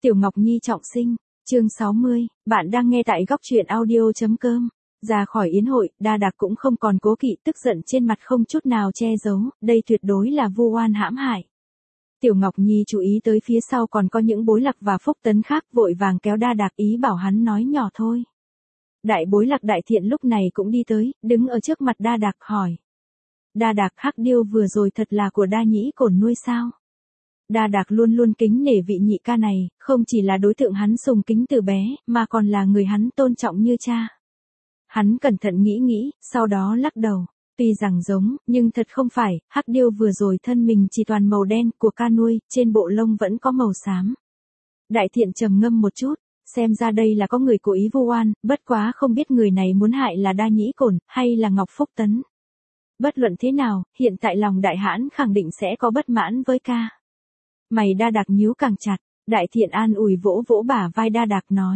Tiểu Ngọc Nhi trọng sinh, chương 60, bạn đang nghe tại góc truyện audio.com. Ra khỏi yến hội, Đa Đạc cũng không còn cố kỵ, tức giận trên mặt không chút nào che giấu, đây tuyệt đối là vu oan hãm hại. Tiểu Ngọc Nhi chú ý tới phía sau còn có những Bối Lạc và Phúc Tấn khác, vội vàng kéo Đa Đạc ý bảo hắn nói nhỏ thôi. Đại Bối Lạc Đại Thiện lúc này cũng đi tới, đứng ở trước mặt Đa Đạc hỏi. Đa Đạc, hắc điêu vừa rồi thật là của Đa Nhĩ Cổn nuôi sao? Đa Đạc luôn luôn kính nể vị nhị ca này, không chỉ là đối tượng hắn sùng kính từ bé, mà còn là người hắn tôn trọng như cha. Hắn cẩn thận nghĩ, sau đó lắc đầu. Tuy rằng giống, nhưng thật không phải, hắc điêu vừa rồi thân mình chỉ toàn màu đen của ca nuôi, trên bộ lông vẫn có màu xám. Đại Thiện trầm ngâm một chút, xem ra đây là có người cố ý vu oan, bất quá không biết người này muốn hại là Đa Nhĩ Cổn, hay là Ngọc Phúc Tấn. Bất luận thế nào, hiện tại lòng đại hãn khẳng định sẽ có bất mãn với ca. Mày Đa Đạc nhíu càng chặt, Đại Thiện an ủi vỗ vỗ bả vai Đa Đạc nói.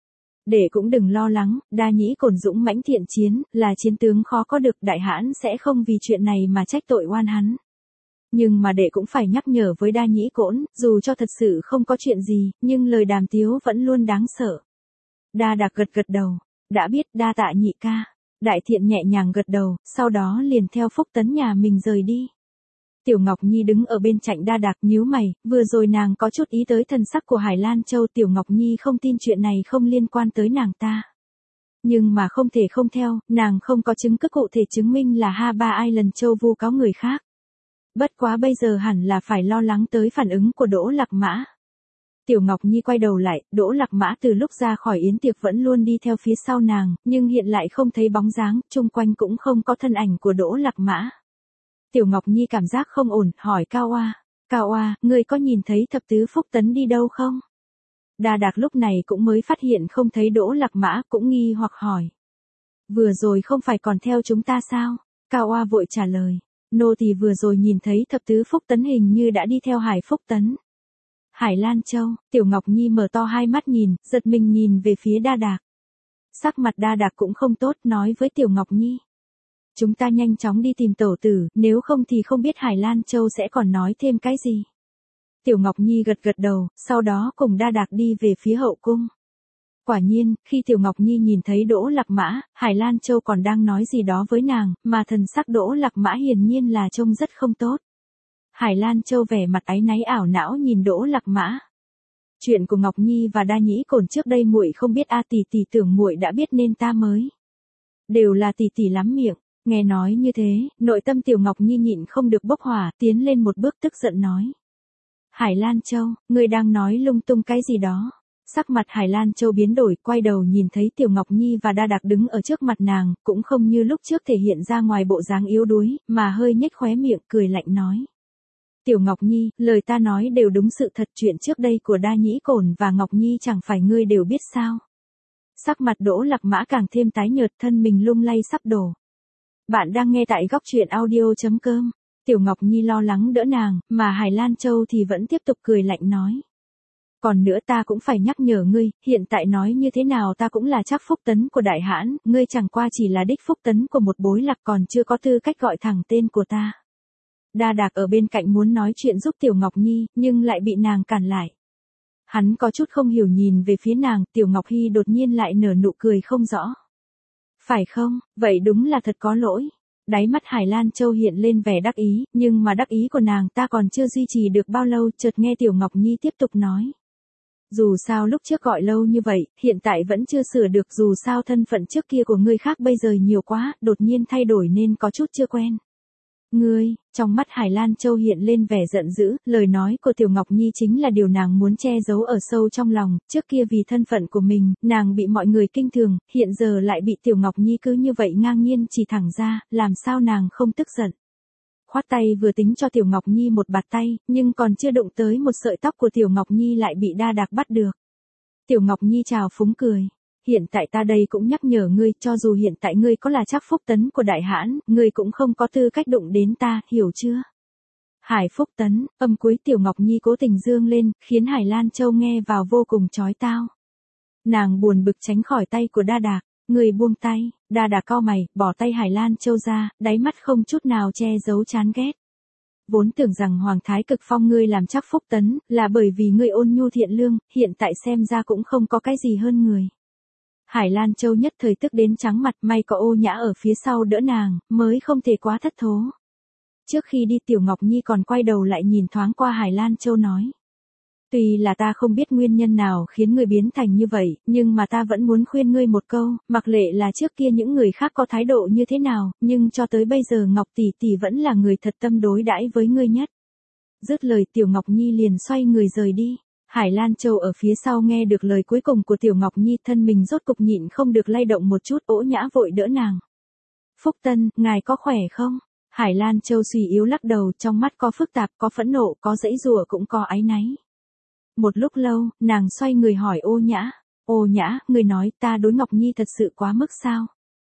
Để cũng đừng lo lắng, Đa Nhĩ Cổn dũng mãnh thiện chiến, là chiến tướng khó có được, đại hãn sẽ không vì chuyện này mà trách tội oan hắn. Nhưng mà đệ cũng phải nhắc nhở với Đa Nhĩ Cổn, dù cho thật sự không có chuyện gì, nhưng lời đàm tiếu vẫn luôn đáng sợ. Đa Đạc gật đầu, đã biết, đa tạ nhị ca. Đại Thiện nhẹ nhàng gật đầu, sau đó liền theo Phúc Tấn nhà mình rời đi. Tiểu Ngọc Nhi đứng ở bên cạnh Đa Đạc nhíu mày, vừa rồi nàng có chút ý tới thần sắc của Hải Lan Châu. Tiểu Ngọc Nhi không tin chuyện này không liên quan tới nàng ta. Nhưng mà không thể không theo, nàng không có chứng cứ cụ thể chứng minh là Ha-Ba Island Châu vu cáo người khác. Bất quá bây giờ hẳn là phải lo lắng tới phản ứng của Đỗ Lạc Mã. Tiểu Ngọc Nhi quay đầu lại, Đỗ Lạc Mã từ lúc ra khỏi yến tiệc vẫn luôn đi theo phía sau nàng, nhưng hiện lại không thấy bóng dáng, chung quanh cũng không có thân ảnh của Đỗ Lạc Mã. Tiểu Ngọc Nhi cảm giác không ổn, hỏi Cao Oa. Cao Oa, ngươi có nhìn thấy thập tứ Phúc Tấn đi đâu không? Đa Đạc lúc này cũng mới phát hiện không thấy Đỗ Lạc Mã, cũng nghi hoặc hỏi. Vừa rồi không phải còn theo chúng ta sao? Cao Oa vội trả lời. Nô tỳ vừa rồi nhìn thấy thập tứ Phúc Tấn hình như đã đi theo Hải Phúc Tấn. Hải Lan Châu, Tiểu Ngọc Nhi mở to hai mắt nhìn, giật mình nhìn về phía Đa Đạc. Sắc mặt Đa Đạc cũng không tốt, nói với Tiểu Ngọc Nhi. Chúng ta nhanh chóng đi tìm tẩu tử, nếu không thì không biết Hải Lan Châu sẽ còn nói thêm cái gì. Tiểu Ngọc Nhi gật đầu, sau đó cùng Đa Đạc đi về phía hậu cung. Quả nhiên, khi Tiểu Ngọc Nhi nhìn thấy Đỗ Lạc Mã, Hải Lan Châu còn đang nói gì đó với nàng, mà thần sắc Đỗ Lạc Mã hiển nhiên là trông rất không tốt. Hải Lan Châu vẻ mặt áy náy ảo não nhìn Đỗ Lạc Mã. Chuyện của Ngọc Nhi và Đa Nhĩ Cổn trước đây muội không biết, tỷ tưởng muội đã biết nên ta mới. Đều là tỷ lắm miệng. Nghe nói như thế, nội tâm Tiểu Ngọc Nhi nhịn không được bốc hỏa, tiến lên một bước tức giận nói. Hải Lan Châu, ngươi đang nói lung tung cái gì đó? Sắc mặt Hải Lan Châu biến đổi, quay đầu nhìn thấy Tiểu Ngọc Nhi và Đa Đạc đứng ở trước mặt nàng, cũng không như lúc trước thể hiện ra ngoài bộ dáng yếu đuối, mà hơi nhếch khóe miệng cười lạnh nói. Tiểu Ngọc Nhi, lời ta nói đều đúng sự thật, chuyện trước đây của Đa Nhĩ Cổn và Ngọc Nhi chẳng phải ngươi đều biết sao? Sắc mặt Đỗ Lạc Mã càng thêm tái nhợt, thân mình lung lay sắp đổ. Bạn đang nghe tại góc truyện audio.com. Tiểu Ngọc Nhi lo lắng đỡ nàng, mà Hải Lan Châu thì vẫn tiếp tục cười lạnh nói. Còn nữa ta cũng phải nhắc nhở ngươi, hiện tại nói như thế nào ta cũng là chắc Phúc Tấn của đại hãn, ngươi chẳng qua chỉ là đích Phúc Tấn của một Bối Lạc, còn chưa có tư cách gọi thẳng tên của ta. Đa Đạc ở bên cạnh muốn nói chuyện giúp Tiểu Ngọc Nhi, nhưng lại bị nàng cản lại. Hắn có chút không hiểu nhìn về phía nàng, Tiểu Ngọc Hy đột nhiên lại nở nụ cười không rõ. Phải không, vậy đúng là thật có lỗi. Đáy mắt Hải Lan Châu hiện lên vẻ đắc ý, nhưng mà đắc ý của nàng ta còn chưa duy trì được bao lâu, chợt nghe Tiểu Ngọc Nhi tiếp tục nói. Dù sao lúc trước gọi lâu như vậy, hiện tại vẫn chưa sửa được, dù sao thân phận trước kia của ngươi khác bây giờ nhiều quá, đột nhiên thay đổi nên có chút chưa quen. Ngươi, trong mắt Hải Lan Châu hiện lên vẻ giận dữ, lời nói của Tiểu Ngọc Nhi chính là điều nàng muốn che giấu ở sâu trong lòng, trước kia vì thân phận của mình, nàng bị mọi người kinh thường, hiện giờ lại bị Tiểu Ngọc Nhi cứ như vậy ngang nhiên chỉ thẳng ra, làm sao nàng không tức giận. Khoát tay vừa tính cho Tiểu Ngọc Nhi một bạt tay, nhưng còn chưa đụng tới một sợi tóc của Tiểu Ngọc Nhi lại bị Đa Đạc bắt được. Tiểu Ngọc Nhi trào phúng cười. Hiện tại ta đây cũng nhắc nhở ngươi, cho dù hiện tại ngươi có là chắc Phúc Tấn của đại hãn, ngươi cũng không có tư cách đụng đến ta, hiểu chưa? Hải Phúc Tấn, âm cuối Tiểu Ngọc Nhi cố tình dương lên, khiến Hải Lan Châu nghe vào vô cùng chói tai. Nàng buồn bực tránh khỏi tay của Đa Đạc, người buông tay, Đa Đạc cau mày, bỏ tay Hải Lan Châu ra, đáy mắt không chút nào che giấu chán ghét. vốn tưởng rằng Hoàng Thái Cực phong ngươi làm chắc Phúc Tấn, là bởi vì ngươi ôn nhu thiện lương, hiện tại xem ra cũng không có cái gì hơn người. Hải Lan Châu nhất thời tức đến trắng mặt, may có Ô Nhã ở phía sau đỡ nàng, mới không thể quá thất thố. Trước khi đi Tiểu Ngọc Nhi còn quay đầu lại nhìn thoáng qua Hải Lan Châu nói. Tuy là ta không biết nguyên nhân nào khiến ngươi biến thành như vậy, nhưng mà ta vẫn muốn khuyên ngươi một câu, mặc lệ là trước kia những người khác có thái độ như thế nào, nhưng cho tới bây giờ Ngọc tỷ tỷ vẫn là người thật tâm đối đãi với ngươi nhất. Dứt lời Tiểu Ngọc Nhi liền xoay người rời đi. Hải Lan Châu ở phía sau nghe được lời cuối cùng của Tiểu Ngọc Nhi, thân mình rốt cục nhịn không được lay động một chút. Ô Nhã vội đỡ nàng. Phúc Tân, ngài có khỏe không? Hải Lan Châu suy yếu lắc đầu, trong mắt có phức tạp, có phẫn nộ, có giãy giụa cũng có áy náy. Một lúc lâu, nàng xoay người hỏi Ô Nhã. Ô Nhã, người nói ta đối Ngọc Nhi thật sự quá mức sao?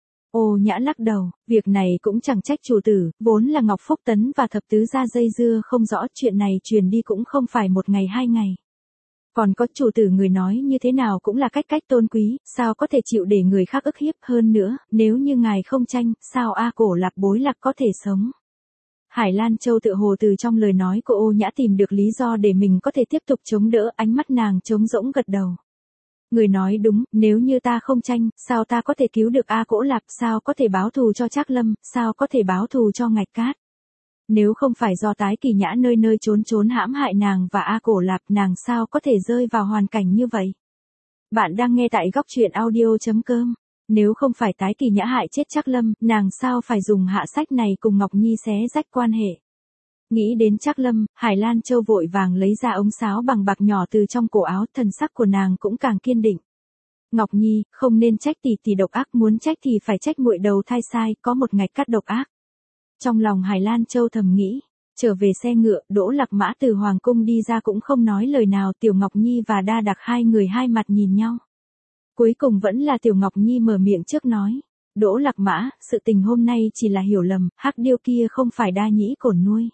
Ô Nhã lắc đầu, việc này cũng chẳng trách chủ tử, vốn là Ngọc Phúc Tấn và thập tứ gia dây dưa không rõ, chuyện này truyền đi cũng không phải một ngày hai ngày. Còn có chủ tử người nói như thế nào cũng là cách tôn quý, sao có thể chịu để người khác ức hiếp, hơn nữa, nếu như ngài không tranh, sao A Cổ Lạc Bối Lạc có thể sống? Hải Lan Châu tựa hồ từ trong lời nói của Ô Nhã tìm được lý do để mình có thể tiếp tục chống đỡ, ánh mắt nàng trống rỗng gật đầu. Người nói đúng, nếu như ta không tranh, sao ta có thể cứu được A Cổ Lạp, sao có thể báo thù cho Trác Lâm, sao có thể báo thù cho Ngạch Cát. Nếu không phải do Tái Kỳ Nhã nơi nơi trốn hãm hại nàng và A Cổ Lạp, nàng sao có thể rơi vào hoàn cảnh như vậy. Bạn đang nghe tại góc truyện audio.com. Nếu không phải Tái Kỳ Nhã hại chết Trác Lâm, nàng sao phải dùng hạ sách này cùng Ngọc Nhi xé rách quan hệ. Nghĩ đến Trác Lâm, Hải Lan Châu vội vàng lấy ra ống sáo bằng bạc nhỏ từ trong cổ áo, thần sắc của nàng cũng càng kiên định. Ngọc Nhi, không nên trách tỷ tỷ độc ác, muốn trách thì phải trách muội đầu thai sai, có một Ngạch Cát độc ác. Trong lòng Hải Lan Châu thầm nghĩ, trở về xe ngựa, Đỗ Lạc Mã từ Hoàng Cung đi ra cũng không nói lời nào, Tiểu Ngọc Nhi và Đa Đạc hai người hai mặt nhìn nhau. Cuối cùng vẫn là Tiểu Ngọc Nhi mở miệng trước nói, Đỗ Lạc Mã, sự tình hôm nay chỉ là hiểu lầm, hắc điêu kia không phải Đa Nhĩ Cổn nuôi.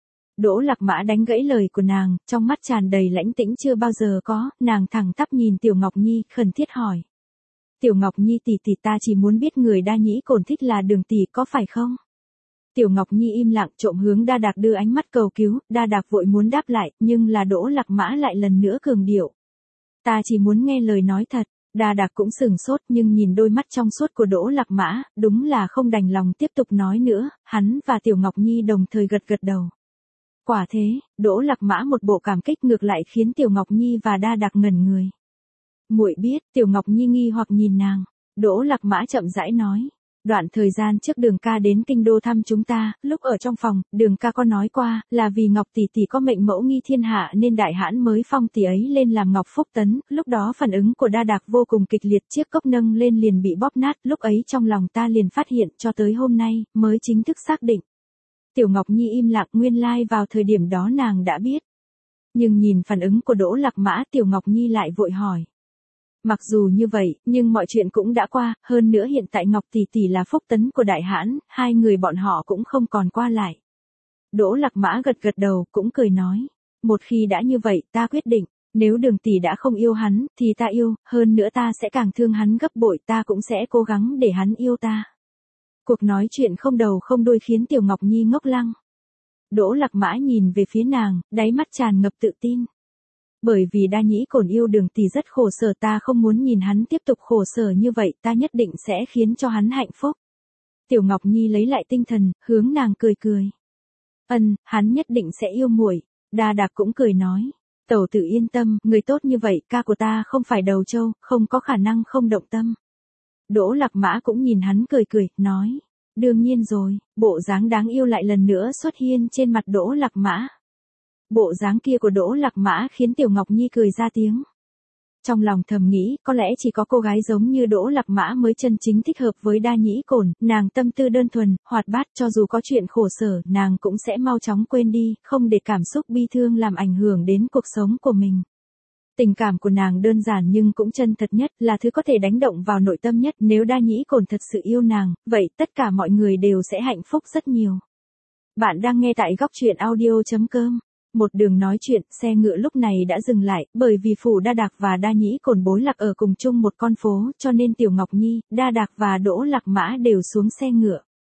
Đỗ Lạc Mã đánh gãy lời của nàng, trong mắt tràn đầy lãnh tĩnh chưa bao giờ có, nàng thẳng tắp nhìn Tiểu Ngọc Nhi, khẩn thiết hỏi. Tiểu Ngọc Nhi tỷ tỷ, ta chỉ muốn biết người Đa Nhĩ Cổn thích là Đường tỷ có phải không? Tiểu Ngọc Nhi im lặng, trộm hướng Đa Đạc đưa ánh mắt cầu cứu, Đa Đạc vội muốn đáp lại, nhưng là Đỗ Lạc Mã lại lần nữa cường điệu. Ta chỉ muốn nghe lời nói thật. Đa Đạc cũng sừng sốt, nhưng nhìn đôi mắt trong suốt của Đỗ Lạc Mã, đúng là không đành lòng tiếp tục nói nữa, hắn và Tiểu Ngọc Nhi đồng thời gật đầu. Quả thế, Đỗ Lạc Mã một bộ cảm kích ngược lại khiến Tiểu Ngọc Nhi và Đa Đạc ngẩn người. Muội biết, Tiểu Ngọc Nhi nghi hoặc nhìn nàng, Đỗ Lạc Mã chậm rãi nói. Đoạn thời gian trước Đường ca đến kinh đô thăm chúng ta, lúc ở trong phòng, Đường ca có nói qua, là vì Ngọc tỷ tỷ có mệnh mẫu nghi thiên hạ nên đại hãn mới phong tỷ ấy lên làm Ngọc Phúc Tấn, lúc đó phản ứng của Đa Đạc vô cùng kịch liệt, chiếc cốc nâng lên liền bị bóp nát, lúc ấy trong lòng ta liền phát hiện, cho tới hôm nay, mới chính thức xác định. Tiểu Ngọc Nhi im lặng, nguyên lai vào thời điểm đó nàng đã biết. Nhưng nhìn phản ứng của Đỗ Lạc Mã, Tiểu Ngọc Nhi lại vội hỏi. Mặc dù như vậy, nhưng mọi chuyện cũng đã qua, hơn nữa hiện tại Ngọc tỷ tỷ là Phúc Tấn của đại hãn, hai người bọn họ cũng không còn qua lại. Đỗ Lạc Mã gật đầu, cũng cười nói, một khi đã như vậy, ta quyết định, nếu Đường tỷ đã không yêu hắn, thì ta yêu, hơn nữa ta sẽ càng thương hắn gấp bội, ta cũng sẽ cố gắng để hắn yêu ta. Cuộc nói chuyện không đầu không đuôi khiến Tiểu Ngọc Nhi ngốc lăng. Đỗ Lạc Mã nhìn về phía nàng, đáy mắt tràn ngập tự tin. Bởi vì Đa Nhĩ Cổn yêu Đường tỷ rất khổ sở, ta không muốn nhìn hắn tiếp tục khổ sở như vậy, ta nhất định sẽ khiến cho hắn hạnh phúc. Tiểu Ngọc Nhi lấy lại tinh thần, hướng nàng cười. Hắn nhất định sẽ yêu muội. Đa Đạc cũng cười nói. Tẩu tử yên tâm, người tốt như vậy, ca của ta không phải đầu trâu, không có khả năng không động tâm. Đỗ Lạc Mã cũng nhìn hắn cười, nói. Đương nhiên rồi, bộ dáng đáng yêu lại lần nữa xuất hiện trên mặt Đỗ Lạc Mã. Bộ dáng kia của Đỗ Lạc Mã khiến Tiểu Ngọc Nhi cười ra tiếng. Trong lòng thầm nghĩ, có lẽ chỉ có cô gái giống như Đỗ Lạc Mã mới chân chính thích hợp với Đa Nhĩ Cổn, nàng tâm tư đơn thuần, hoạt bát, cho dù có chuyện khổ sở, nàng cũng sẽ mau chóng quên đi, không để cảm xúc bi thương làm ảnh hưởng đến cuộc sống của mình. Tình cảm của nàng đơn giản nhưng cũng chân thật nhất, là thứ có thể đánh động vào nội tâm nhất, nếu Đa Nhĩ Cổn thật sự yêu nàng, vậy tất cả mọi người đều sẽ hạnh phúc rất nhiều. Bạn đang nghe tại góc truyện audio.com. Một đường nói chuyện, xe ngựa lúc này đã dừng lại, bởi vì phủ Đa Đạc và Đa Nhĩ Cổn Bối Lạc ở cùng chung một con phố, cho nên Tiểu Ngọc Nhi, Đa Đạc và Đỗ Lạc Mã đều xuống xe ngựa.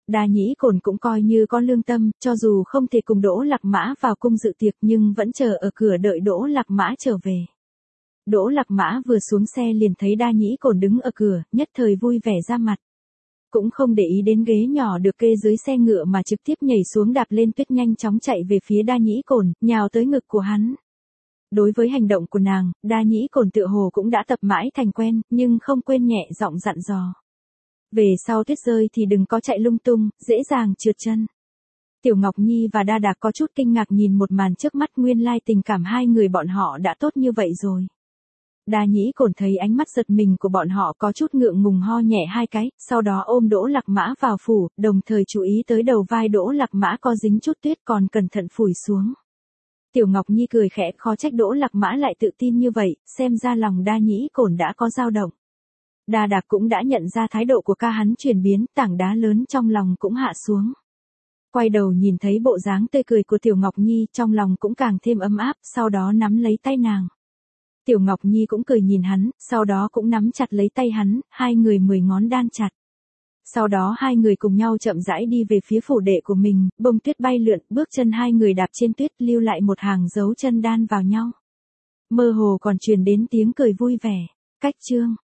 Đa Nhĩ Cổn cũng coi như có lương tâm, cho dù không thể cùng Đỗ Lạc Mã vào cung dự tiệc nhưng vẫn chờ ở cửa đợi Đỗ Lạc Mã trở về. Đỗ Lạc Mã vừa xuống xe liền thấy Đa Nhĩ Cổn đứng ở cửa, nhất thời vui vẻ ra mặt. Cũng không để ý đến ghế nhỏ được kê dưới xe ngựa mà trực tiếp nhảy xuống đạp lên tuyết nhanh chóng chạy về phía Đa Nhĩ Cổn, nhào tới ngực của hắn. Đối với hành động của nàng, Đa Nhĩ Cổn tựa hồ cũng đã tập mãi thành quen, nhưng không quên nhẹ giọng dặn dò. Về sau tuyết rơi thì đừng có chạy lung tung, dễ dàng trượt chân. Tiểu Ngọc Nhi và Đa Đạc có chút kinh ngạc nhìn một màn trước mắt, nguyên lai tình cảm hai người bọn họ đã tốt như vậy rồi. Đa Nhĩ Cổn thấy ánh mắt giật mình của bọn họ có chút ngượng ngùng ho nhẹ hai cái, sau đó ôm Đỗ Lạc Mã vào phủ, đồng thời chú ý tới đầu vai Đỗ Lạc Mã có dính chút tuyết còn cẩn thận phủi xuống. Tiểu Ngọc Nhi cười khẽ, khó trách Đỗ Lạc Mã lại tự tin như vậy, xem ra lòng Đa Nhĩ Cổn đã có dao động. Đa Đạc cũng đã nhận ra thái độ của ca hắn chuyển biến, tảng đá lớn trong lòng cũng hạ xuống. Quay đầu nhìn thấy bộ dáng tươi cười của Tiểu Ngọc Nhi, trong lòng cũng càng thêm ấm áp, sau đó nắm lấy tay nàng. Tiểu Ngọc Nhi cũng cười nhìn hắn, sau đó cũng nắm chặt lấy tay hắn, hai người 10 ngón đan chặt. Sau đó hai người cùng nhau chậm rãi đi về phía phủ đệ của mình, bông tuyết bay lượn, bước chân hai người đạp trên tuyết lưu lại một hàng dấu chân đan vào nhau. Mơ hồ còn truyền đến tiếng cười vui vẻ. Cách chương